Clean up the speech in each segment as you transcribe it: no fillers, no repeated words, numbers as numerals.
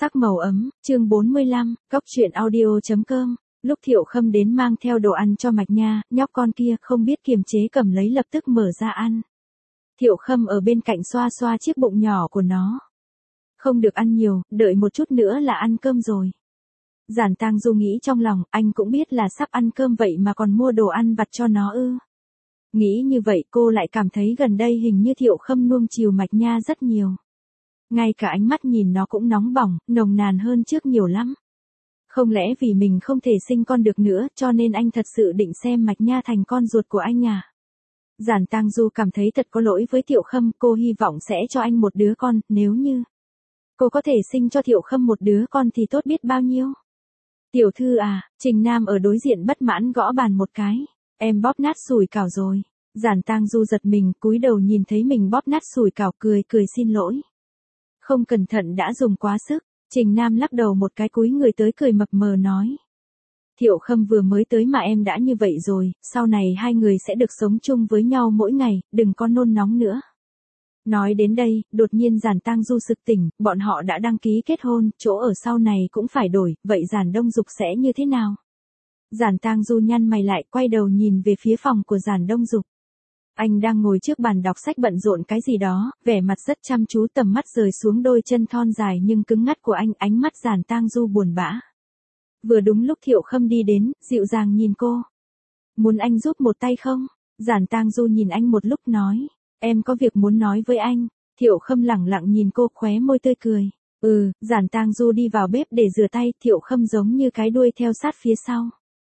Sắc màu ấm, chương 45, Cóc truyện audio.com. Lúc Thiệu Khâm đến mang theo đồ ăn cho Mạch Nha, nhóc con kia không biết kiềm chế cầm lấy lập tức mở ra ăn. Thiệu Khâm ở bên cạnh xoa xoa chiếc bụng nhỏ của nó. Không được ăn nhiều, đợi một chút nữa là ăn cơm rồi. Giản Tang Du nghĩ trong lòng, anh cũng biết là sắp ăn cơm vậy mà còn mua đồ ăn vặt cho nó ư. Nghĩ như vậy cô lại cảm thấy gần đây hình như Thiệu Khâm nuông chiều Mạch Nha rất nhiều. Ngay cả ánh mắt nhìn nó cũng nóng bỏng, nồng nàn hơn trước nhiều lắm. Không lẽ vì mình không thể sinh con được nữa cho nên anh thật sự định xem Mạch Nha thành con ruột của anh à? Giản Tang Du cảm thấy thật có lỗi với Thiệu Khâm, cô hy vọng sẽ cho anh một đứa con, nếu như cô có thể sinh cho Thiệu Khâm một đứa con thì tốt biết bao nhiêu. Tiểu thư à, Trình Nam ở đối diện bất mãn gõ bàn một cái, em bóp nát sủi cảo rồi. Giản Tang Du giật mình, cúi đầu nhìn thấy mình bóp nát sủi cảo cười xin lỗi. Không cẩn thận đã dùng quá sức, Trình Nam lắc đầu một cái cúi người tới cười mập mờ nói. Thiệu Khâm vừa mới tới mà em đã như vậy rồi, sau này hai người sẽ được sống chung với nhau mỗi ngày, đừng có nôn nóng nữa. Nói đến đây, đột nhiên Giản Tang Du sực tỉnh, bọn họ đã đăng ký kết hôn, chỗ ở sau này cũng phải đổi, vậy Giản Đông Dục sẽ như thế nào? Giản Tang Du nhăn mày lại, quay đầu nhìn về phía phòng của Giản Đông Dục. Anh đang ngồi trước bàn đọc sách bận rộn cái gì đó, vẻ mặt rất chăm chú, tầm mắt rời xuống đôi chân thon dài nhưng cứng ngắt của anh, ánh mắt Giản Tang Du buồn bã. Vừa đúng lúc Thiệu Khâm đi đến, dịu dàng nhìn cô. Muốn anh giúp một tay không? Giản Tang Du nhìn anh một lúc nói, em có việc muốn nói với anh. Thiệu Khâm lẳng lặng nhìn cô, khóe môi tươi cười. Giản Tang Du đi vào bếp để rửa tay, Thiệu Khâm giống như cái đuôi theo sát phía sau.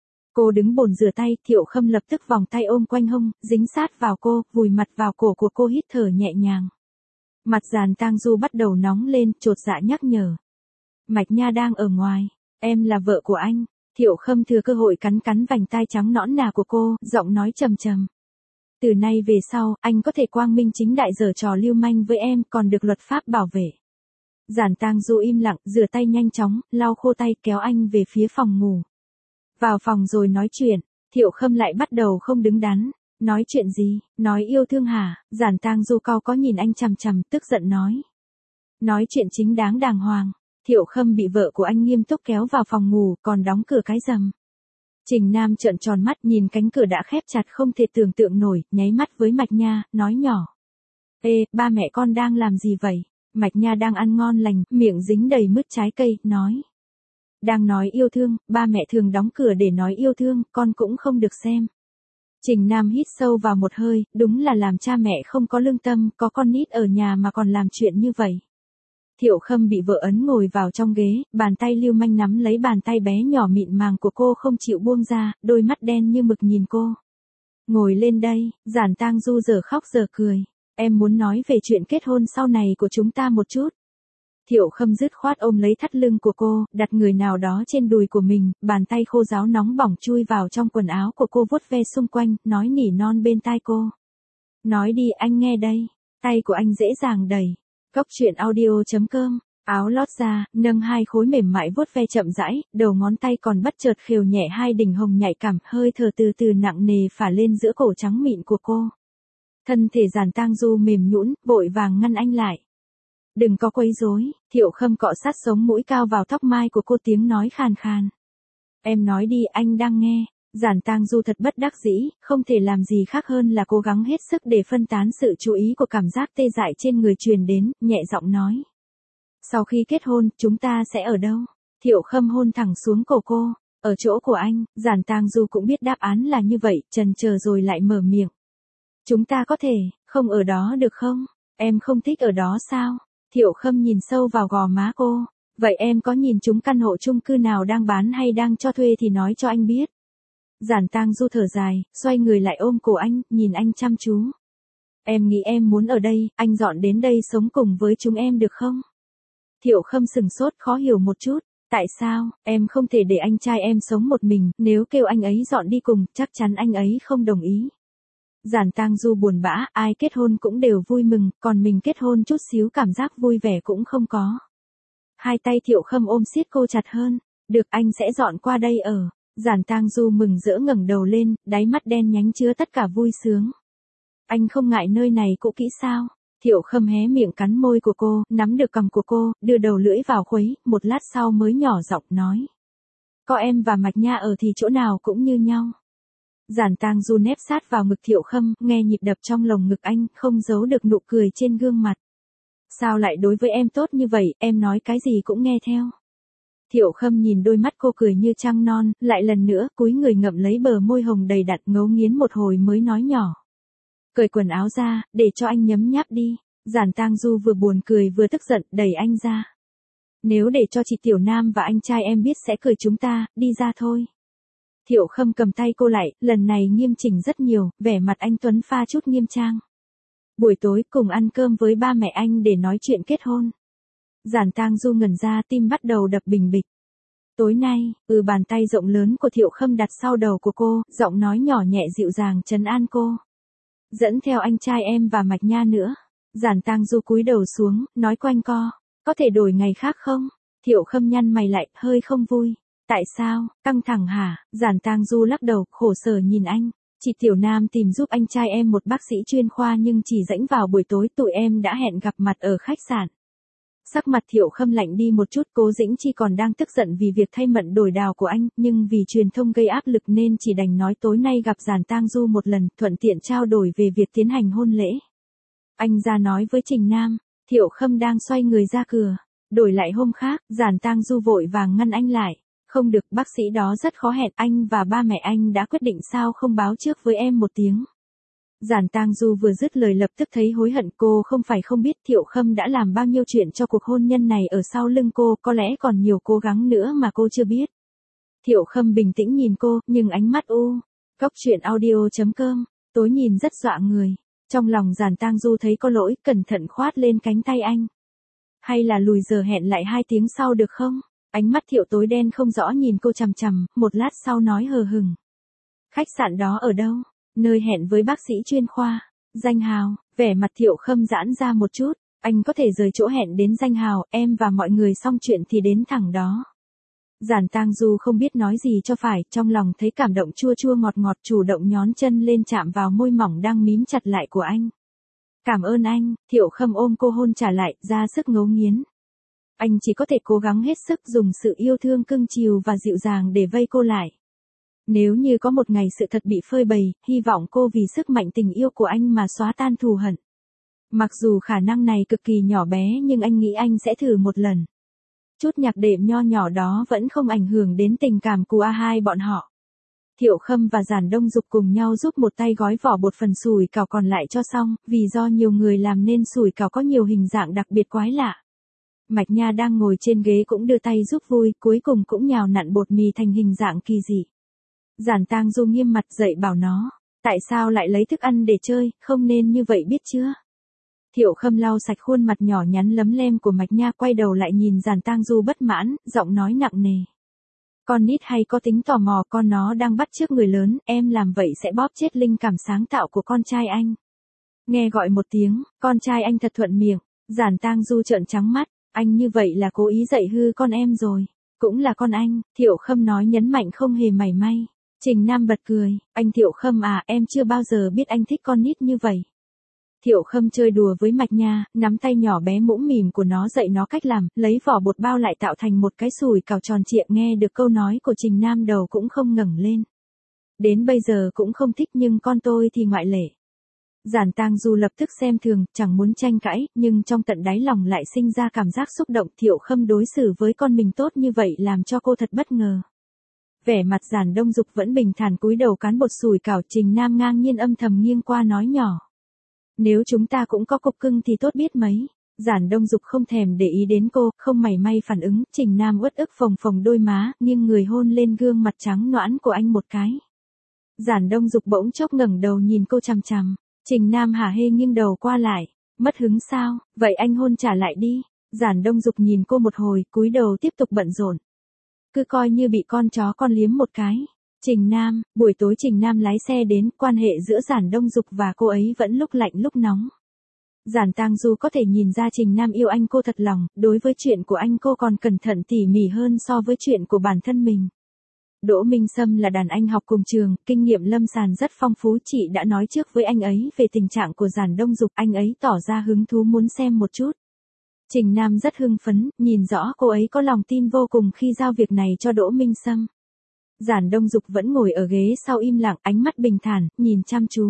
Cô đứng bồn rửa tay, Thiệu Khâm lập tức vòng tay ôm quanh hông, dính sát vào cô, vùi mặt vào cổ của cô, hít thở nhẹ nhàng. Mặt Giản Tang Du bắt đầu nóng lên, chột dạ nhắc nhở. Mạch Nha đang ở ngoài, em là vợ của anh. Thiệu Khâm thừa cơ hội cắn vành tai trắng nõn nà của cô, giọng nói trầm trầm. Từ nay về sau, anh có thể quang minh chính đại giở trò lưu manh với em, còn được luật pháp bảo vệ. Giản Tang Du im lặng, rửa tay nhanh chóng, lau khô tay, kéo anh về phía phòng ngủ. Vào phòng rồi nói chuyện, Thiệu Khâm lại bắt đầu không đứng đắn. Nói chuyện gì, nói yêu thương hả? Giản Tang Du cau có nhìn anh chằm chằm, tức giận nói. Nói chuyện chính đáng đàng hoàng. Thiệu Khâm bị vợ của anh nghiêm túc kéo vào phòng ngủ, còn đóng cửa cái rầm. Trình Nam trợn tròn mắt nhìn cánh cửa đã khép chặt không thể tưởng tượng nổi, nháy mắt với Mạch Nha, nói nhỏ. Ê, ba mẹ con đang làm gì vậy? Mạch Nha đang ăn ngon lành, miệng dính đầy mứt trái cây, nói. Đang nói yêu thương, ba mẹ thường đóng cửa để nói yêu thương, con cũng không được xem. Trình Nam hít sâu vào một hơi, đúng là làm cha mẹ không có lương tâm, có con nít ở nhà mà còn làm chuyện như vậy. Thiệu Khâm bị vợ ấn ngồi vào trong ghế, bàn tay lưu manh nắm lấy bàn tay bé nhỏ mịn màng của cô không chịu buông ra, đôi mắt đen như mực nhìn cô. Ngồi lên đây, Giản Tang Du giờ khóc giờ cười. Em muốn nói về chuyện kết hôn sau này của chúng ta một chút. Thiệu Khâm dứt khoát ôm lấy thắt lưng của cô, đặt người nào đó trên đùi của mình, bàn tay khô ráo nóng bỏng chui vào trong quần áo của cô, vuốt ve xung quanh, nói nỉ non bên tai cô. Nói đi, anh nghe đây. Tay của anh dễ dàng đẩy. Cóc truyện audio.com. Áo lót ra, nâng hai khối mềm mại vuốt ve chậm rãi, đầu ngón tay còn bất chợt khều nhẹ hai đỉnh hồng nhạy cảm, hơi thở từ từ nặng nề phả lên giữa cổ trắng mịn của cô. Thân thể Giản Tang Du mềm nhũn, vội vàng ngăn anh lại. Đừng có quấy rối. Thiệu Khâm cọ sát sống mũi cao vào tóc mai của cô, tiếng nói khàn khàn. Em nói đi, anh đang nghe. Giản Tang Du thật bất đắc dĩ, không thể làm gì khác hơn là cố gắng hết sức để phân tán sự chú ý của cảm giác tê dại trên người truyền đến, nhẹ giọng nói. Sau khi kết hôn, chúng ta sẽ ở đâu? Thiệu Khâm hôn thẳng xuống cổ cô. Ở chỗ của anh. Giản Tang Du cũng biết đáp án là như vậy, chần chờ rồi lại mở miệng. Chúng ta có thể, không ở đó được không? Em không thích ở đó sao? Thiệu Khâm nhìn sâu vào gò má cô. Vậy em có nhìn chúng căn hộ chung cư nào đang bán hay đang cho thuê thì nói cho anh biết. Giản Tang Du thở dài, xoay người lại ôm cổ anh, nhìn anh chăm chú. Em nghĩ em muốn ở đây, anh dọn đến đây sống cùng với chúng em được không? Thiệu Khâm sừng sốt, khó hiểu một chút. Tại sao, em không thể để anh trai em sống một mình, nếu kêu anh ấy dọn đi cùng, chắc chắn anh ấy không đồng ý. Giản Tang Du buồn bã, ai kết hôn cũng đều vui mừng, còn mình kết hôn chút xíu cảm giác vui vẻ cũng không có. Hai tay Thiệu Khâm ôm siết cô chặt hơn. Được, anh sẽ dọn qua đây ở. Giản Tang Du mừng rỡ ngẩng đầu lên, đáy mắt đen nhánh chứa tất cả vui sướng. Anh không ngại nơi này cũ kỹ sao? Thiệu Khâm hé miệng cắn môi của cô, nắm được cằm của cô, đưa đầu lưỡi vào khuấy, một lát sau mới nhỏ giọng nói. Có em và Mạch Nha ở thì chỗ nào cũng như nhau. Giản Tang Du nép sát vào ngực Thiệu Khâm, nghe nhịp đập trong lồng ngực anh, không giấu được nụ cười trên gương mặt. Sao lại đối với em tốt như vậy, em nói cái gì cũng nghe theo. Thiệu Khâm nhìn đôi mắt cô cười như trăng non, lại lần nữa cúi người ngậm lấy bờ môi hồng đầy đặn ngấu nghiến một hồi mới nói nhỏ. Cởi quần áo ra, để cho anh nhấm nháp đi. Giản Tang Du vừa buồn cười vừa tức giận, đẩy anh ra. Nếu để cho chị Tiểu Nam và anh trai em biết sẽ cười chúng ta, đi ra thôi. Thiệu Khâm cầm tay cô lại, lần này nghiêm chỉnh rất nhiều, vẻ mặt anh tuấn pha chút nghiêm trang. Buổi tối cùng ăn cơm với ba mẹ anh để nói chuyện kết hôn. Giản Tang Du ngẩn ra, tim bắt đầu đập bình bịch. Tối nay, bàn tay rộng lớn của Thiệu Khâm đặt sau đầu của cô, giọng nói nhỏ nhẹ dịu dàng trấn an cô. Dẫn theo anh trai em và Mạch Nha nữa. Giản Tang Du cúi đầu xuống, nói quanh co. Có thể đổi ngày khác không? Thiệu Khâm nhăn mày lại, hơi không vui. Tại sao, căng thẳng hả? Giản Tang Du lắc đầu, khổ sở nhìn anh. Chị Tiểu Nam tìm giúp anh trai em một bác sĩ chuyên khoa nhưng chỉ rãnh vào buổi tối, tụi em đã hẹn gặp mặt ở khách sạn. Sắc mặt Thiệu Khâm lạnh đi một chút, Cố Dĩnh Chi còn đang tức giận vì việc thay mận đổi đào của anh, nhưng vì truyền thông gây áp lực nên chỉ đành nói tối nay gặp Giản Tang Du một lần, thuận tiện trao đổi về việc tiến hành hôn lễ. Anh ra nói với Trình Nam, Thiệu Khâm đang xoay người ra cửa. Đổi lại hôm khác, Giản Tang Du vội vàng ngăn anh lại. Không được, bác sĩ đó rất khó hẹn, anh và ba mẹ anh đã quyết định sao không báo trước với em một tiếng. Giản Tang Du vừa dứt lời lập tức thấy hối hận, cô không phải không biết Thiệu Khâm đã làm bao nhiêu chuyện cho cuộc hôn nhân này ở sau lưng cô, có lẽ còn nhiều cố gắng nữa mà cô chưa biết. Thiệu Khâm bình tĩnh nhìn cô, nhưng ánh mắt Cóc truyện audio.com, tối nhìn rất dọa người. Trong lòng Giản Tang Du thấy có lỗi, cẩn thận khoát lên cánh tay anh. Hay là lùi giờ hẹn lại 2 tiếng sau được không? Ánh mắt Thiệu tối đen không rõ nhìn cô chằm chằm, một lát sau nói hờ hững. Khách sạn đó ở đâu? Nơi hẹn với bác sĩ chuyên khoa. Danh hào, vẻ mặt Thiệu Khâm giãn ra một chút. Anh có thể rời chỗ hẹn đến danh hào, em và mọi người xong chuyện thì đến thẳng đó. Giản Tang Du không biết nói gì cho phải, trong lòng thấy cảm động chua chua ngọt ngọt, chủ động nhón chân lên chạm vào môi mỏng đang mím chặt lại của anh. Cảm ơn anh. Thiệu Khâm ôm cô hôn trả lại, ra sức ngấu nghiến. Anh chỉ có thể cố gắng hết sức dùng sự yêu thương cưng chiều và dịu dàng để vây cô lại. Nếu như có một ngày sự thật bị phơi bày, hy vọng cô vì sức mạnh tình yêu của anh mà xóa tan thù hận. Mặc dù khả năng này cực kỳ nhỏ bé nhưng anh nghĩ anh sẽ thử một lần. Chút nhạc đệm nho nhỏ đó vẫn không ảnh hưởng đến tình cảm của hai bọn họ. Thiệu Khâm và Giản Đông Dục cùng nhau giúp một tay gói vỏ bột phần sủi cảo còn lại cho xong, vì do nhiều người làm nên sủi cảo có nhiều hình dạng đặc biệt quái lạ. Mạch Nha đang ngồi trên ghế cũng đưa tay giúp vui, cuối cùng cũng nhào nặn bột mì thành hình dạng kỳ dị. Giản Tang Du nghiêm mặt dậy bảo nó, tại sao lại lấy thức ăn để chơi, không nên như vậy biết chưa? Thiệu Khâm lau sạch khuôn mặt nhỏ nhắn lấm lem của Mạch Nha, quay đầu lại nhìn Giản Tang Du bất mãn, giọng nói nặng nề. Con nít hay có tính tò mò, con nó đang bắt chước người lớn, em làm vậy sẽ bóp chết linh cảm sáng tạo của con trai anh. Nghe gọi một tiếng, con trai anh thật thuận miệng. Giản Tang Du trợn trắng mắt, anh như vậy là cố ý dạy hư con em rồi. Cũng là con anh, Thiệu Khâm nói nhấn mạnh không hề mảy may. Trình Nam bật cười, anh Thiệu Khâm à, em chưa bao giờ biết anh thích con nít như vậy. Thiệu Khâm chơi đùa với Mạch Nha, nắm tay nhỏ bé mũm mỉm của nó dạy nó cách làm, lấy vỏ bột bao lại tạo thành một cái sủi cảo tròn trịa. Nghe được câu nói của Trình Nam đầu cũng không ngẩng lên. Đến bây giờ cũng không thích nhưng con tôi thì ngoại lệ. Giản Tang Du lập tức xem thường, chẳng muốn tranh cãi, nhưng trong tận đáy lòng lại sinh ra cảm giác xúc động. Thiệu Khâm đối xử với con mình tốt như vậy làm cho cô thật bất ngờ. Vẻ mặt Giản Đông Dục vẫn bình thản cúi đầu cán bột sủi cảo. Trình Nam ngang nhiên âm thầm nghiêng qua nói nhỏ. Nếu chúng ta cũng có cục cưng thì tốt biết mấy. Giản Đông Dục không thèm để ý đến cô, không mảy may phản ứng. Trình Nam uất ức phồng phồng đôi má, nghiêng người hôn lên gương mặt trắng nõn của anh một cái. Giản Đông Dục bỗng chốc ngẩng đầu nhìn cô chằm chằm. Trình Nam hả hê nghiêng đầu qua lại. Mất hứng sao, vậy anh hôn trả lại đi. Giản Đông Dục nhìn cô một hồi, cúi đầu tiếp tục bận rộn. Cứ coi như bị con chó con liếm một cái. Trình Nam, buổi tối Trình Nam lái xe đến, quan hệ giữa Giản Đông Dục và cô ấy vẫn lúc lạnh lúc nóng. Giản Tang Du có thể nhìn ra Trình Nam yêu anh cô thật lòng, đối với chuyện của anh cô còn cẩn thận tỉ mỉ hơn so với chuyện của bản thân mình. Đỗ Minh Sâm là đàn anh học cùng trường, kinh nghiệm lâm sàng rất phong phú, chị đã nói trước với anh ấy về tình trạng của Giản Đông Dục, anh ấy tỏ ra hứng thú muốn xem một chút. Trình Nam rất hưng phấn, nhìn rõ cô ấy có lòng tin vô cùng khi giao việc này cho Đỗ Minh Sâm. Giản Đông Dục vẫn ngồi ở ghế sau im lặng, ánh mắt bình thản, nhìn chăm chú.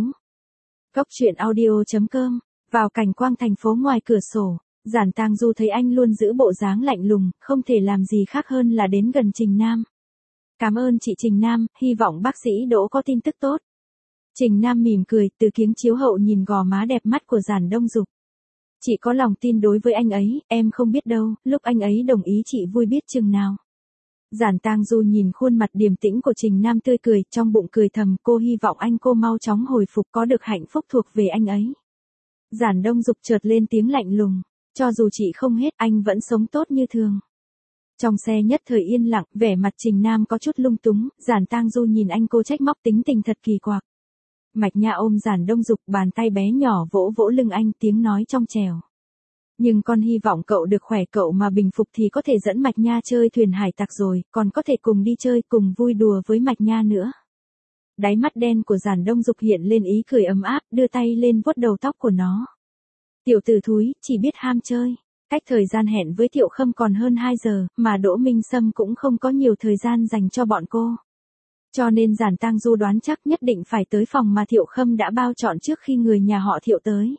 Cốc truyện audio.com, vào cảnh quang thành phố ngoài cửa sổ, Giản Tang Du thấy anh luôn giữ bộ dáng lạnh lùng, không thể làm gì khác hơn là đến gần Trình Nam. Cảm ơn chị Trình Nam, hy vọng bác sĩ Đỗ có tin tức tốt. Trình Nam mỉm cười, từ kiếng chiếu hậu nhìn gò má đẹp mắt của Giản Đông Dục. Chị có lòng tin đối với anh ấy, em không biết đâu, lúc anh ấy đồng ý chị vui biết chừng nào. Giản Tang Du nhìn khuôn mặt điềm tĩnh của Trình Nam tươi cười, trong bụng cười thầm, cô hy vọng anh cô mau chóng hồi phục, có được hạnh phúc thuộc về anh ấy. Giản Đông Dục chợt lên tiếng lạnh lùng, cho dù chị không hết, anh vẫn sống tốt như thường. Trong xe nhất thời yên lặng, vẻ mặt Trình Nam có chút lung túng, Giản Tang Du nhìn anh cô trách móc tính tình thật kỳ quặc. Mạch Nha ôm Giản Đông Dục, bàn tay bé nhỏ vỗ vỗ lưng anh, tiếng nói trong trẻo. Nhưng con hy vọng cậu được khỏe, cậu mà bình phục thì có thể dẫn Mạch Nha chơi thuyền hải tặc rồi, còn có thể cùng đi chơi, cùng vui đùa với Mạch Nha nữa. Đáy mắt đen của Giản Đông Dục hiện lên ý cười ấm áp, đưa tay lên vuốt đầu tóc của nó. Tiểu tử thúi, chỉ biết ham chơi. Cách thời gian hẹn với Thiệu Khâm còn hơn 2 giờ, mà Đỗ Minh Sâm cũng không có nhiều thời gian dành cho bọn cô. Cho nên Giản Tang Du đoán chắc nhất định phải tới phòng mà Thiệu Khâm đã bao chọn trước khi người nhà họ Thiệu tới.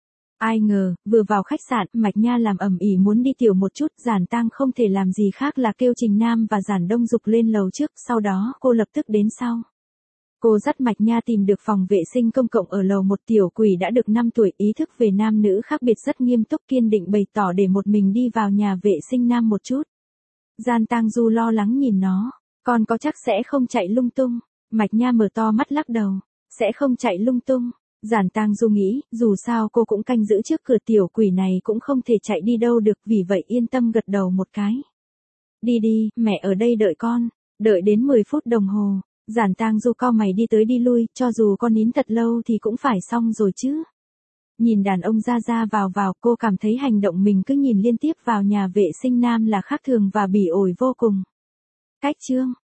Ai ngờ, vừa vào khách sạn, Mạch Nha làm ầm ĩ muốn đi tiểu một chút, Giản Tang không thể làm gì khác là kêu Trình Nam và Giản Đông Dục lên lầu trước, sau đó cô lập tức đến sau. Cô dắt Mạch Nha tìm được phòng vệ sinh công cộng ở lầu 1, tiểu quỷ đã được 5 tuổi, ý thức về nam nữ khác biệt rất nghiêm túc, kiên định bày tỏ để một mình đi vào nhà vệ sinh nam một chút. Giản Tang Du lo lắng nhìn nó, con có chắc sẽ không chạy lung tung? Mạch Nha mở to mắt lắc đầu, sẽ không chạy lung tung. Giản Tang Du nghĩ, dù sao cô cũng canh giữ trước cửa, tiểu quỷ này cũng không thể chạy đi đâu được, vì vậy yên tâm gật đầu một cái. Đi đi, mẹ ở đây đợi con. Đợi đến 10 phút đồng hồ. Giản Tang Du cau mày đi tới đi lui, cho dù con nín thật lâu thì cũng phải xong rồi chứ. Nhìn đàn ông ra ra vào vào, cô cảm thấy hành động mình cứ nhìn liên tiếp vào nhà vệ sinh nam là khác thường và bỉ ổi vô cùng. Cách chương